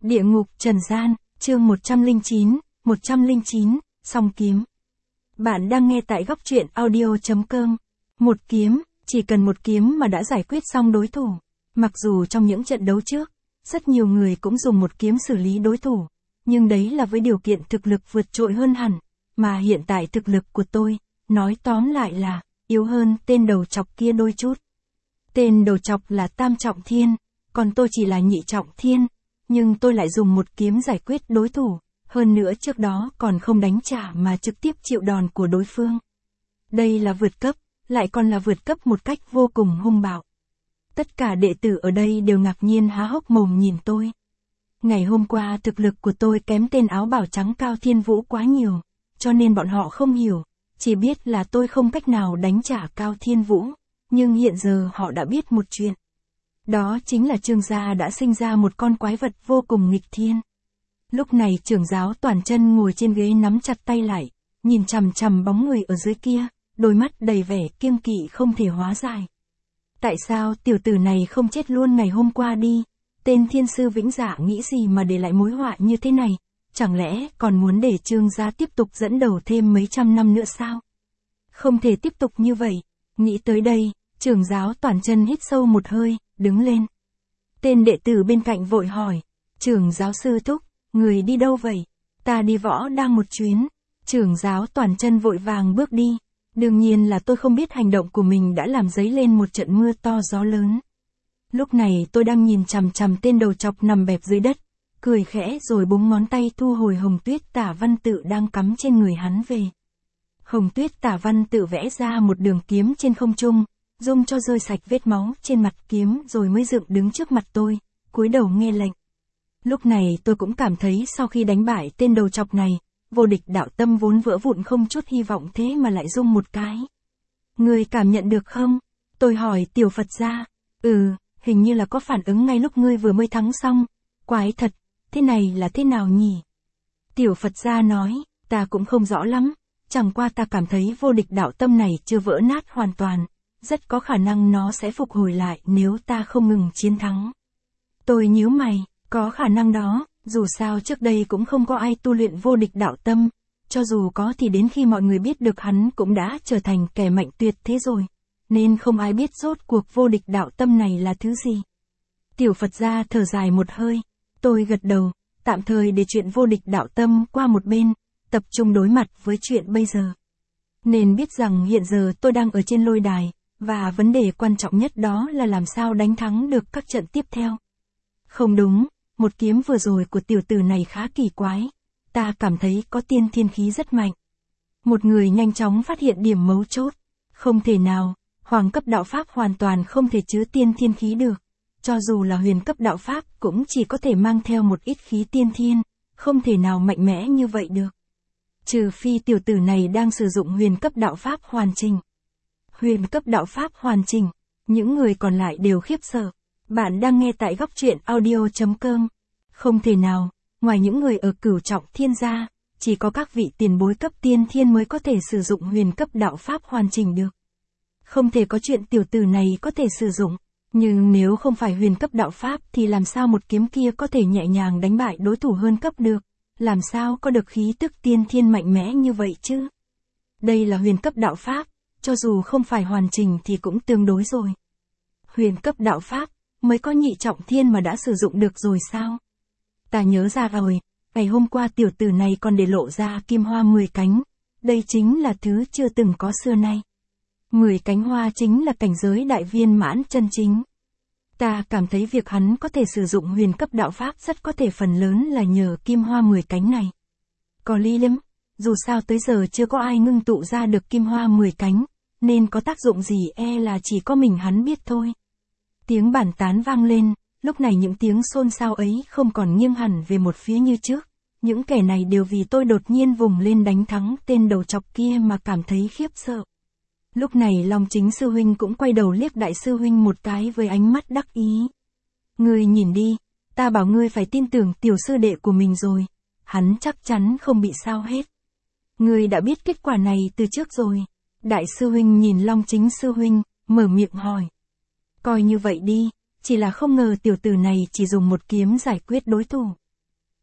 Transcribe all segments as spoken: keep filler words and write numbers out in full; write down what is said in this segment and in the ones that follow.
Địa ngục trần gian, chương một trăm lẻ chín, một trăm lẻ chín, song kiếm. Bạn đang nghe tại góc truyện audio chấm com. Một kiếm, chỉ cần một kiếm mà đã giải quyết xong đối thủ. Mặc dù trong những trận đấu trước, rất nhiều người cũng dùng một kiếm xử lý đối thủ, nhưng đấy là với điều kiện thực lực vượt trội hơn hẳn, mà hiện tại thực lực của tôi, nói tóm lại là, yếu hơn tên đầu chọc kia đôi chút. Tên đầu chọc là tam trọng thiên, còn tôi chỉ là nhị trọng thiên, nhưng tôi lại dùng một kiếm giải quyết đối thủ, hơn nữa trước đó còn không đánh trả mà trực tiếp chịu đòn của đối phương. Đây là vượt cấp, lại còn là vượt cấp một cách vô cùng hung bạo. Tất cả đệ tử ở đây đều ngạc nhiên há hốc mồm nhìn tôi. Ngày hôm qua thực lực của tôi kém tên áo bào trắng Cao Thiên Vũ quá nhiều, cho nên bọn họ không hiểu, chỉ biết là tôi không cách nào đánh trả Cao Thiên Vũ, nhưng hiện giờ họ đã biết một chuyện. Đó chính là Trương gia đã sinh ra một con quái vật vô cùng nghịch thiên. Lúc này trưởng giáo Toàn Chân ngồi trên ghế nắm chặt tay lại, nhìn chằm chằm bóng người ở dưới kia, đôi mắt đầy vẻ kiêng kỵ không thể hóa giải. Tại sao tiểu tử này không chết luôn ngày hôm qua đi? Tên thiên sư Vĩnh Dạ nghĩ gì mà để lại mối họa như thế này? Chẳng lẽ còn muốn để Trương gia tiếp tục dẫn đầu thêm mấy trăm năm nữa sao? Không thể tiếp tục như vậy. Nghĩ tới đây, trưởng giáo Toàn Chân hít sâu một hơi, đứng lên. Tên đệ tử bên cạnh vội hỏi, trưởng giáo sư thúc, người đi đâu vậy? Ta đi võ đang một chuyến. Trưởng giáo Toàn Chân vội vàng bước đi. Đương nhiên là tôi không biết hành động của mình đã làm dấy lên một trận mưa to gió lớn. Lúc này tôi đang nhìn chằm chằm tên đầu chọc nằm bẹp dưới đất, cười khẽ rồi búng ngón tay thu hồi hồng tuyết tả văn tự đang cắm trên người hắn về. Hồng tuyết tả văn tự vẽ ra một đường kiếm trên không trung, dung cho rơi sạch vết máu trên mặt kiếm rồi mới dựng đứng trước mặt tôi, cúi đầu nghe lệnh. Lúc này tôi cũng cảm thấy sau khi đánh bại tên đầu chọc này, vô địch đạo tâm vốn vỡ vụn không chút hy vọng thế mà lại rung một cái. Người cảm nhận được không? Tôi hỏi tiểu Phật gia. Ừ, hình như là có phản ứng ngay lúc ngươi vừa mới thắng xong. Quái thật, thế này là thế nào nhỉ? Tiểu Phật gia nói, ta cũng không rõ lắm, chẳng qua ta cảm thấy vô địch đạo tâm này chưa vỡ nát hoàn toàn, rất có khả năng nó sẽ phục hồi lại nếu ta không ngừng chiến thắng. Tôi nhíu mày, có khả năng đó. Dù sao trước đây cũng không có ai tu luyện vô địch đạo tâm, cho dù có thì đến khi mọi người biết được hắn cũng đã trở thành kẻ mạnh tuyệt thế rồi, nên không ai biết rốt cuộc vô địch đạo tâm này là thứ gì. Tiểu Phật gia thở dài một hơi, tôi gật đầu, tạm thời để chuyện vô địch đạo tâm qua một bên, tập trung đối mặt với chuyện bây giờ. Nên biết rằng hiện giờ tôi đang ở trên lôi đài, và vấn đề quan trọng nhất đó là làm sao đánh thắng được các trận tiếp theo. Không đúng. Một kiếm vừa rồi của tiểu tử này khá kỳ quái. Ta cảm thấy có tiên thiên khí rất mạnh. Một người nhanh chóng phát hiện điểm mấu chốt. Không thể nào, hoàng cấp đạo pháp hoàn toàn không thể chứa tiên thiên khí được. Cho dù là huyền cấp đạo pháp cũng chỉ có thể mang theo một ít khí tiên thiên, không thể nào mạnh mẽ như vậy được. Trừ phi tiểu tử này đang sử dụng huyền cấp đạo pháp hoàn chỉnh. Huyền cấp đạo pháp hoàn chỉnh, những người còn lại đều khiếp sợ. Bạn đang nghe tại góc truyện audio chấm com. Không thể nào, ngoài những người ở cửu trọng thiên gia, chỉ có các vị tiền bối cấp tiên thiên mới có thể sử dụng huyền cấp đạo pháp hoàn chỉnh được. Không thể có chuyện tiểu tử này có thể sử dụng, nhưng nếu không phải huyền cấp đạo pháp thì làm sao một kiếm kia có thể nhẹ nhàng đánh bại đối thủ hơn cấp được, làm sao có được khí tức tiên thiên mạnh mẽ như vậy chứ? Đây là huyền cấp đạo pháp, cho dù không phải hoàn chỉnh thì cũng tương đối rồi. Huyền cấp đạo pháp, mới có nhị trọng thiên mà đã sử dụng được rồi sao? Ta nhớ ra rồi, ngày hôm qua tiểu tử này còn để lộ ra kim hoa mười cánh, đây chính là thứ chưa từng có xưa nay. Mười cánh hoa chính là cảnh giới đại viên mãn chân chính. Ta cảm thấy việc hắn có thể sử dụng huyền cấp đạo pháp rất có thể phần lớn là nhờ kim hoa mười cánh này. Có lý lắm, dù sao tới giờ chưa có ai ngưng tụ ra được kim hoa mười cánh, nên có tác dụng gì e là chỉ có mình hắn biết thôi. Tiếng bàn tán vang lên, lúc này những tiếng xôn xao ấy không còn nghiêng hẳn về một phía như trước. Những kẻ này đều vì tôi đột nhiên vùng lên đánh thắng tên đầu chọc kia mà cảm thấy khiếp sợ. Lúc này Long Chính sư huynh cũng quay đầu liếc đại sư huynh một cái với ánh mắt đắc ý. Ngươi nhìn đi, ta bảo ngươi phải tin tưởng tiểu sư đệ của mình rồi, hắn chắc chắn không bị sao hết. Ngươi đã biết kết quả này từ trước rồi. Đại sư huynh nhìn Long Chính sư huynh, mở miệng hỏi. Coi như vậy đi, chỉ là không ngờ tiểu tử này chỉ dùng một kiếm giải quyết đối thủ.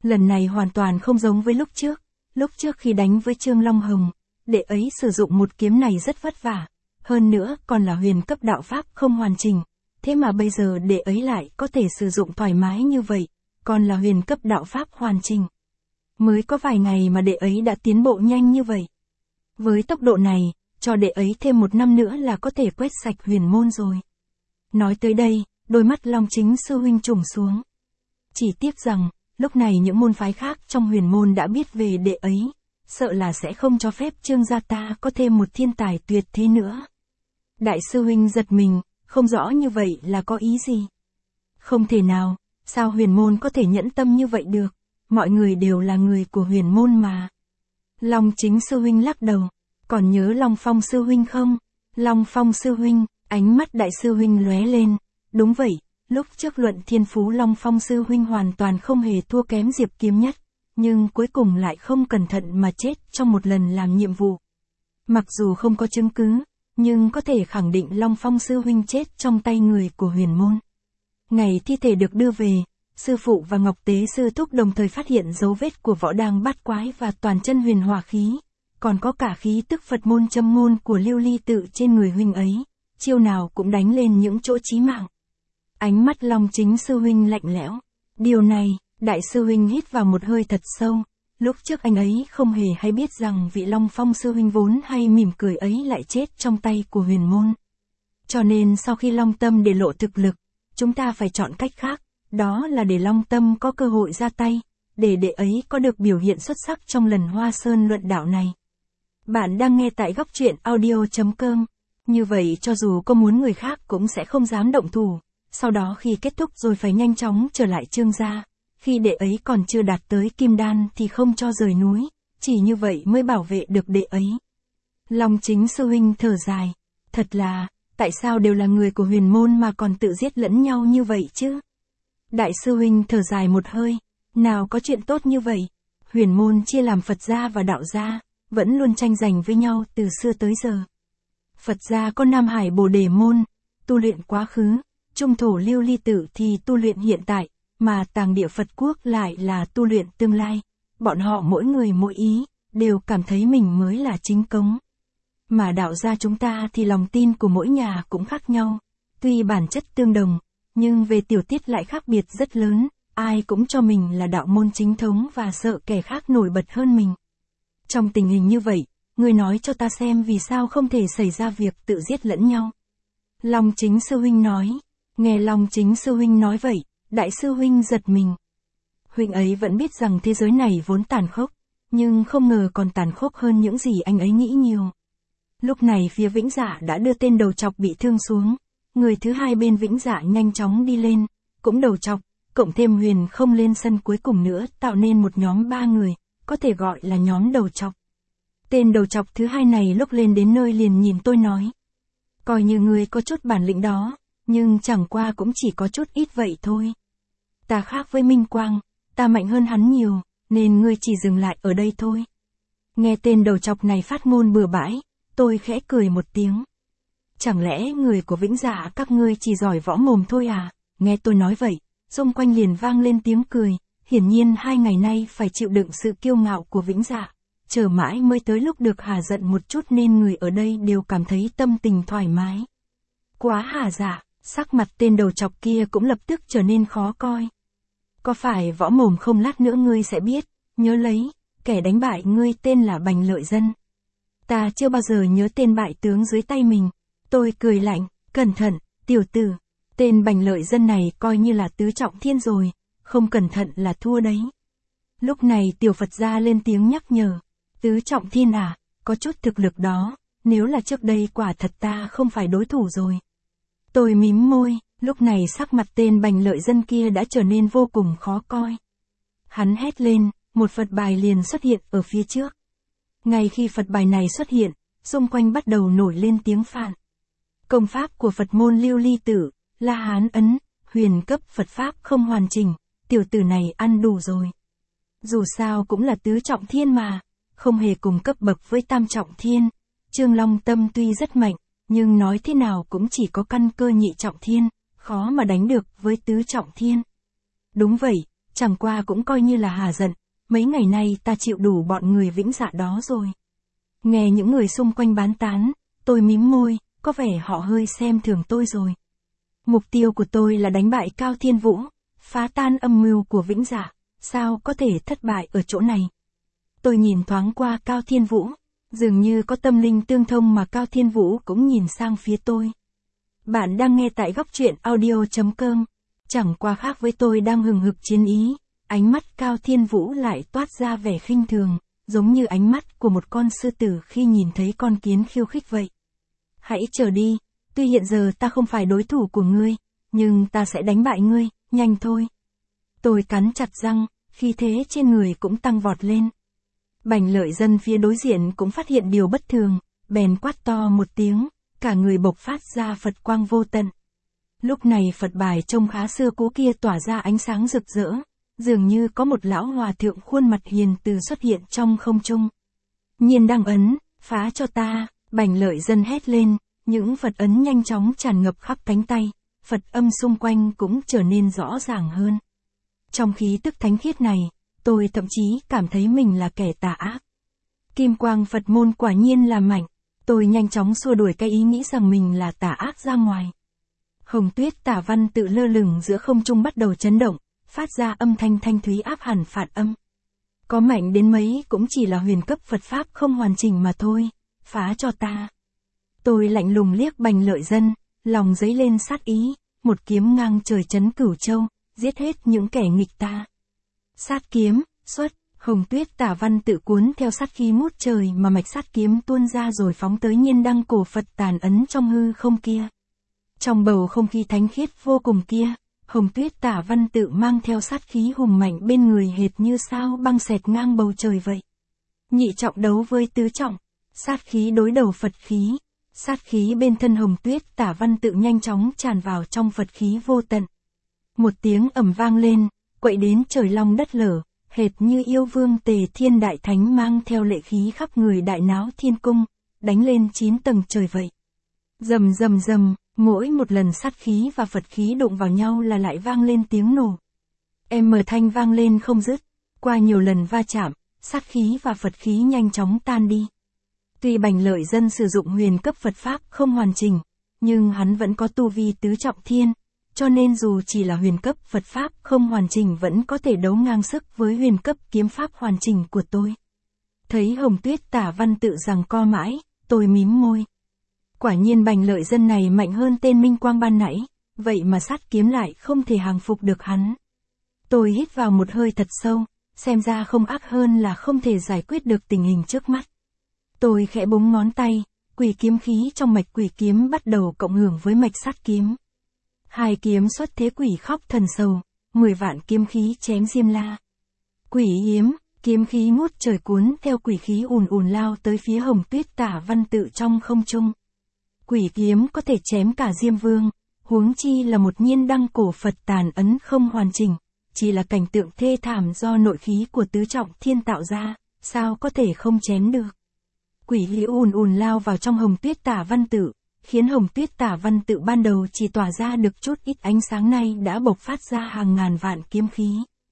Lần này hoàn toàn không giống với lúc trước. Lúc trước khi đánh với Trương Long Hồng, đệ ấy sử dụng một kiếm này rất vất vả. Hơn nữa còn là huyền cấp đạo pháp không hoàn chỉnh. Thế mà bây giờ đệ ấy lại có thể sử dụng thoải mái như vậy, còn là huyền cấp đạo pháp hoàn chỉnh. Mới có vài ngày mà đệ ấy đã tiến bộ nhanh như vậy. Với tốc độ này, cho đệ ấy thêm một năm nữa là có thể quét sạch huyền môn rồi. Nói tới đây, đôi mắt Long Chính sư huynh trùng xuống. Chỉ tiếc rằng, lúc này những môn phái khác trong huyền môn đã biết về đệ ấy, sợ là sẽ không cho phép Trương gia ta có thêm một thiên tài tuyệt thế nữa. Đại sư huynh giật mình, không rõ như vậy là có ý gì. Không thể nào, sao huyền môn có thể nhẫn tâm như vậy được, mọi người đều là người của huyền môn mà. Long Chính sư huynh lắc đầu, còn nhớ Long Phong sư huynh không? Long Phong sư huynh, ánh mắt đại sư huynh lóe lên, đúng vậy, lúc trước luận thiên phú Long Phong sư huynh hoàn toàn không hề thua kém Diệp Kiếm Nhất, nhưng cuối cùng lại không cẩn thận mà chết trong một lần làm nhiệm vụ. Mặc dù không có chứng cứ, nhưng có thể khẳng định Long Phong sư huynh chết trong tay người của huyền môn. Ngày thi thể được đưa về, sư phụ và Ngọc Tế sư thúc đồng thời phát hiện dấu vết của võ đàng bát quái và toàn chân huyền hỏa khí, còn có cả khí tức Phật môn châm ngôn của Lưu Ly tự trên người huynh ấy, chiêu nào cũng đánh lên những chỗ chí mạng. Ánh mắt Long Chính sư huynh lạnh lẽo. Điều này, đại sư huynh hít vào một hơi thật sâu. Lúc trước anh ấy không hề hay biết rằng vị Long Phong sư huynh vốn hay mỉm cười ấy lại chết trong tay của huyền môn. Cho nên sau khi Long Tâm để lộ thực lực, chúng ta phải chọn cách khác, đó là để Long Tâm có cơ hội ra tay, để đệ ấy có được biểu hiện xuất sắc trong lần Hoa Sơn luận đạo này. Bạn đang nghe tại góc truyện audio chấm com. Như vậy cho dù có muốn người khác cũng sẽ không dám động thủ, sau đó khi kết thúc rồi phải nhanh chóng trở lại Trương gia. Khi đệ ấy còn chưa đạt tới kim đan thì không cho rời núi, chỉ như vậy mới bảo vệ được đệ ấy. Long Chính sư huynh thở dài, thật là, tại sao đều là người của huyền môn mà còn tự giết lẫn nhau như vậy chứ? Đại sư huynh thở dài một hơi, nào có chuyện tốt như vậy, huyền môn chia làm Phật gia và đạo gia, vẫn luôn tranh giành với nhau từ xưa tới giờ. Phật gia có Nam Hải Bồ Đề môn, tu luyện quá khứ, Trung thổ Lưu Ly tự thì tu luyện hiện tại, mà Tàng địa Phật quốc lại là tu luyện tương lai. Bọn họ mỗi người mỗi ý, đều cảm thấy mình mới là chính cống. Mà đạo gia chúng ta thì lòng tin của mỗi nhà cũng khác nhau. Tuy bản chất tương đồng, nhưng về tiểu tiết lại khác biệt rất lớn. Ai cũng cho mình là đạo môn chính thống và sợ kẻ khác nổi bật hơn mình. Trong tình hình như vậy, ngươi nói cho ta xem vì sao không thể xảy ra việc tự giết lẫn nhau. Long Chính sư huynh nói. Nghe Long Chính sư huynh nói vậy, đại sư huynh giật mình. Huynh ấy vẫn biết rằng thế giới này vốn tàn khốc, nhưng không ngờ còn tàn khốc hơn những gì anh ấy nghĩ nhiều. Lúc này phía Vĩnh Dạ đã đưa tên đầu trọc bị thương xuống, người thứ hai bên Vĩnh Dạ nhanh chóng đi lên, cũng đầu trọc, cộng thêm Huyền không lên sân cuối cùng nữa tạo nên một nhóm ba người, có thể gọi là nhóm đầu trọc. Tên đầu trọc thứ hai này lúc lên đến nơi liền nhìn tôi nói. Coi như người có chút bản lĩnh đó, nhưng chẳng qua cũng chỉ có chút ít vậy thôi. Ta khác với Minh Quang, ta mạnh hơn hắn nhiều, nên ngươi chỉ dừng lại ở đây thôi. Nghe tên đầu trọc này phát ngôn bừa bãi, tôi khẽ cười một tiếng. Chẳng lẽ người của Vĩnh Dạ các ngươi chỉ giỏi võ mồm thôi à? Nghe tôi nói vậy, xung quanh liền vang lên tiếng cười, hiển nhiên hai ngày nay phải chịu đựng sự kiêu ngạo của Vĩnh Dạ. Chờ mãi mới tới lúc được hả giận một chút nên người ở đây đều cảm thấy tâm tình thoải mái. Quá hả dạ, sắc mặt tên đầu trọc kia cũng lập tức trở nên khó coi. Có phải võ mồm không lát nữa ngươi sẽ biết, nhớ lấy, kẻ đánh bại ngươi tên là Bành Lợi Dân. Ta chưa bao giờ nhớ tên bại tướng dưới tay mình. Tôi cười lạnh, cẩn thận, tiểu tử, tên Bành Lợi Dân này coi như là tứ trọng thiên rồi, không cẩn thận là thua đấy. Lúc này tiểu Phật gia lên tiếng nhắc nhở, tứ trọng thiên à, có chút thực lực đó, nếu là trước đây quả thật ta không phải đối thủ rồi. Tôi mím môi, lúc này sắc mặt tên Bành Lợi Dân kia đã trở nên vô cùng khó coi. Hắn hét lên, một Phật bài liền xuất hiện ở phía trước. Ngay khi Phật bài này xuất hiện, xung quanh bắt đầu nổi lên tiếng phạn. Công pháp của Phật môn Lưu Ly tự, La Hán ấn, huyền cấp Phật pháp không hoàn chỉnh, tiểu tử này ăn đủ rồi. Dù sao cũng là tứ trọng thiên mà, không hề cùng cấp bậc với tam trọng thiên. Trương Long Tâm tuy rất mạnh, nhưng nói thế nào cũng chỉ có căn cơ nhị trọng thiên, khó mà đánh được với tứ trọng thiên. Đúng vậy, chẳng qua cũng coi như là hà giận, mấy ngày nay ta chịu đủ bọn người Vĩnh Dạ đó rồi. Nghe những người xung quanh bán tán, tôi mím môi, có vẻ họ hơi xem thường tôi rồi. Mục tiêu của tôi là đánh bại Cao Thiên Vũ, phá tan âm mưu của Vĩnh Dạ, sao có thể thất bại ở chỗ này. Tôi nhìn thoáng qua Cao Thiên Vũ, dường như có tâm linh tương thông mà Cao Thiên Vũ cũng nhìn sang phía tôi. Bạn đang nghe tại góc truyện audio chấm com, chẳng qua khác với tôi đang hừng hực chiến ý, ánh mắt Cao Thiên Vũ lại toát ra vẻ khinh thường, giống như ánh mắt của một con sư tử khi nhìn thấy con kiến khiêu khích vậy. Hãy chờ đi, tuy hiện giờ ta không phải đối thủ của ngươi, nhưng ta sẽ đánh bại ngươi, nhanh thôi. Tôi cắn chặt răng, khí thế trên người cũng tăng vọt lên. Bành Lợi Dân phía đối diện cũng phát hiện điều bất thường, bèn quát to một tiếng, cả người bộc phát ra Phật quang vô tận. Lúc này Phật bài trông khá xưa cũ kia tỏa ra ánh sáng rực rỡ, dường như có một lão hòa thượng khuôn mặt hiền từ xuất hiện trong không trung. Nhiên đăng ấn, phá cho ta, Bành Lợi Dân hét lên, những Phật ấn nhanh chóng tràn ngập khắp cánh tay, Phật âm xung quanh cũng trở nên rõ ràng hơn. Trong khí tức thánh khiết này, tôi thậm chí cảm thấy mình là kẻ tà ác. Kim quang Phật môn quả nhiên là mạnh, tôi nhanh chóng xua đuổi cái ý nghĩ rằng mình là tà ác ra ngoài. Hồng Tuyết Tả Văn tự lơ lửng giữa không trung bắt đầu chấn động, phát ra âm thanh thanh thúy áp hẳn phạt âm. Có mạnh đến mấy cũng chỉ là huyền cấp Phật Pháp không hoàn chỉnh mà thôi, phá cho ta. Tôi lạnh lùng liếc Bành Lợi Dân, lòng dấy lên sát ý, một kiếm ngang trời chấn Cửu Châu, giết hết những kẻ nghịch ta. Sát kiếm, xuất, Hồng Tuyết Tả Văn tự cuốn theo sát khí ngút trời mà mạch sát kiếm tuôn ra rồi phóng tới nhiên đăng cổ Phật tàn ấn trong hư không kia. Trong bầu không khí thánh khiết vô cùng kia, Hồng Tuyết Tả Văn tự mang theo sát khí hùng mạnh bên người hệt như sao băng xẹt ngang bầu trời vậy. Nhị trọng đấu với tứ trọng, sát khí đối đầu Phật khí, sát khí bên thân Hồng Tuyết Tả Văn tự nhanh chóng tràn vào trong Phật khí vô tận. Một tiếng ầm vang lên, quậy đến trời long đất lở, hệt như yêu vương Tề Thiên Đại Thánh mang theo lệ khí khắp người đại náo thiên cung, đánh lên chín tầng trời vậy. Rầm rầm rầm, mỗi một lần sát khí và Phật khí đụng vào nhau là lại vang lên tiếng nổ. Em mờ thanh vang lên không dứt, qua nhiều lần va chạm, sát khí và Phật khí nhanh chóng tan đi. Tuy Bành Lợi Dân sử dụng huyền cấp Phật Pháp không hoàn chỉnh, nhưng hắn vẫn có tu vi tứ trọng thiên, cho nên dù chỉ là huyền cấp Phật Pháp không hoàn chỉnh vẫn có thể đấu ngang sức với huyền cấp kiếm Pháp hoàn chỉnh của tôi. Thấy Hồng Tuyết Tả Văn tự giằng co mãi, tôi mím môi. Quả nhiên Bành Lợi Dân này mạnh hơn tên Minh Quang ban nãy, vậy mà sát kiếm lại không thể hàng phục được hắn. Tôi hít vào một hơi thật sâu, xem ra không ác hơn là không thể giải quyết được tình hình trước mắt. Tôi khẽ búng ngón tay, quỷ kiếm khí trong mạch quỷ kiếm bắt đầu cộng hưởng với mạch sát kiếm. Hai kiếm xuất thế quỷ khóc thần sầu, mười vạn kiếm khí chém Diêm La. Quỷ hiếm, kiếm khí ngút trời cuốn theo quỷ khí ùn ùn lao tới phía Hồng Tuyết Tả Văn tự trong không trung. Quỷ kiếm có thể chém cả Diêm Vương, huống chi là một nhiên đăng cổ Phật tàn ấn không hoàn chỉnh, chỉ là cảnh tượng thê thảm do nội khí của tứ trọng thiên tạo ra, sao có thể không chém được. Quỷ khí ùn ùn lao vào trong Hồng Tuyết Tả Văn tự, khiến Hồng Tuyết Tả Văn tự ban đầu chỉ tỏa ra được chút ít ánh sáng nay đã bộc phát ra hàng ngàn vạn kiếm khí.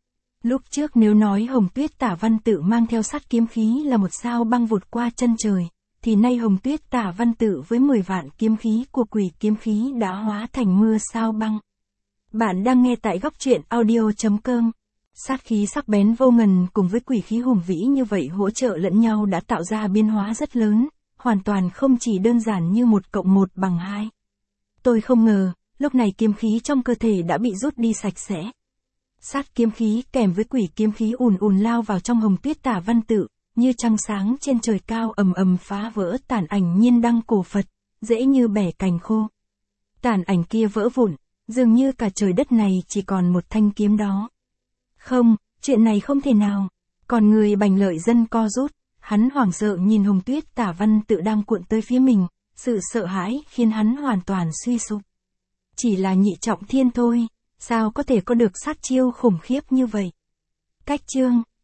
Lúc trước nếu nói Hồng Tuyết Tả Văn tự mang theo sát kiếm khí là một sao băng vụt qua chân trời, thì nay Hồng Tuyết Tả Văn tự với mười vạn kiếm khí của quỷ kiếm khí đã hóa thành mưa sao băng. Bạn đang nghe tại góc truyện audio chấm com. Sát khí sắc bén vô ngần cùng với quỷ khí hùng vĩ như vậy hỗ trợ lẫn nhau đã tạo ra biến hóa rất lớn, hoàn toàn không chỉ đơn giản như một cộng một bằng hai. Tôi không ngờ, lúc này kiếm khí trong cơ thể đã bị rút đi sạch sẽ. Sát kiếm khí kèm với quỷ kiếm khí ùn ùn lao vào trong Hồng Tuyết Tả Văn tự, như trăng sáng trên trời cao ầm ầm phá vỡ tàn ảnh nhiên đăng cổ Phật, dễ như bẻ cành khô. Tàn ảnh kia vỡ vụn, dường như cả trời đất này chỉ còn một thanh kiếm đó. Không, chuyện này không thể nào. Còn người Bành Lợi Dân co rút, hắn hoảng sợ nhìn Hồng Tuyết Tả Văn tự đang cuộn tới phía mình, sự sợ hãi khiến hắn hoàn toàn suy sụp. Chỉ là nhị trọng thiên thôi, sao có thể có được sát chiêu khủng khiếp như vậy? Cách chương